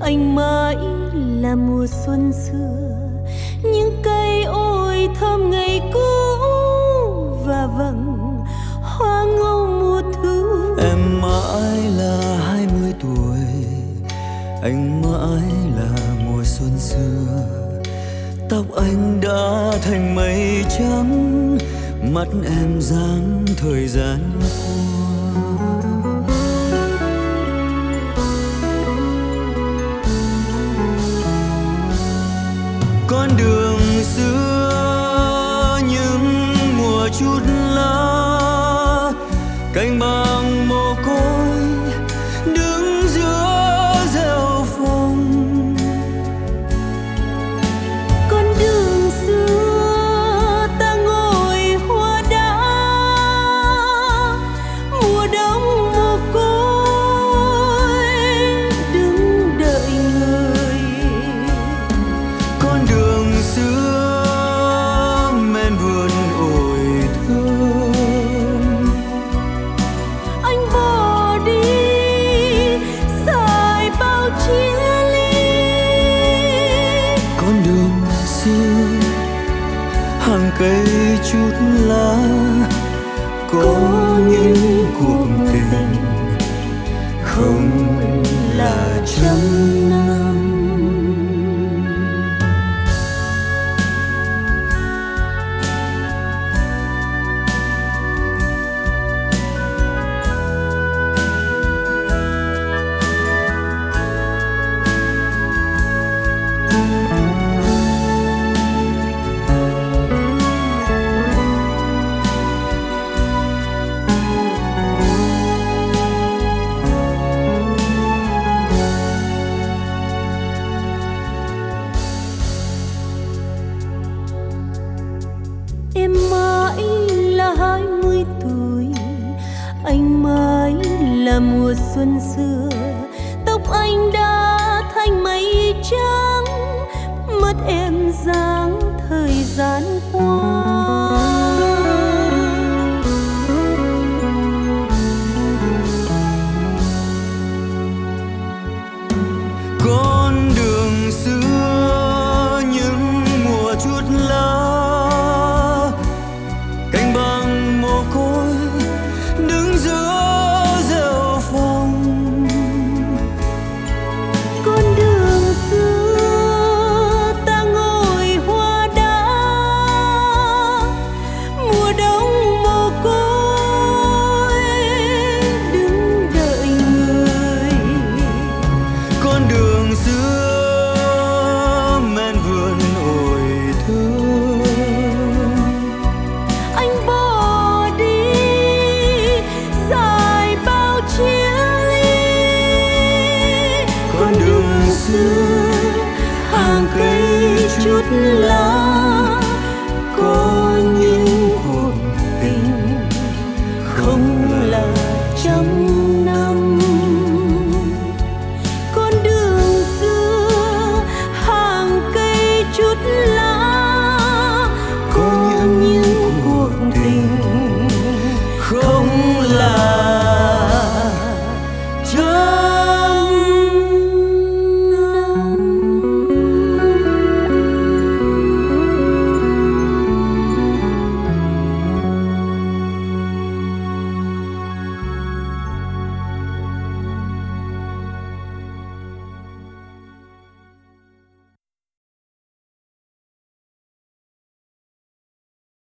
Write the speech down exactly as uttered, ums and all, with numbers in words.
anh mãi là mùa xuân xưa, những cây ôi thơm ngày cũ và vầng hoa ngâu mùa thu. Em mãi là hai mươi tuổi, anh mãi là mùa xuân xưa. Tóc anh đã thành mây trắng, mắt em dáng thời gian qua. Con đường xưa những mùa chút lá, cành bằng mồ côi đứng giữa rêu phong. Con đường xưa ta ngồi hoa đá, mùa đông mồ côi đứng đợi người. Con đường xưa men vườn ổi thơm, Anh bỏ đi dài bao chia ly. con đường xưa hàng cây chút lá, có những cuộc tình không là trăm năm. Em mãi là hai mươi tuổi, anh mãi là mùa xuân xưa. Tóc anh đã thành mây trắng, mắt em dáng thời gian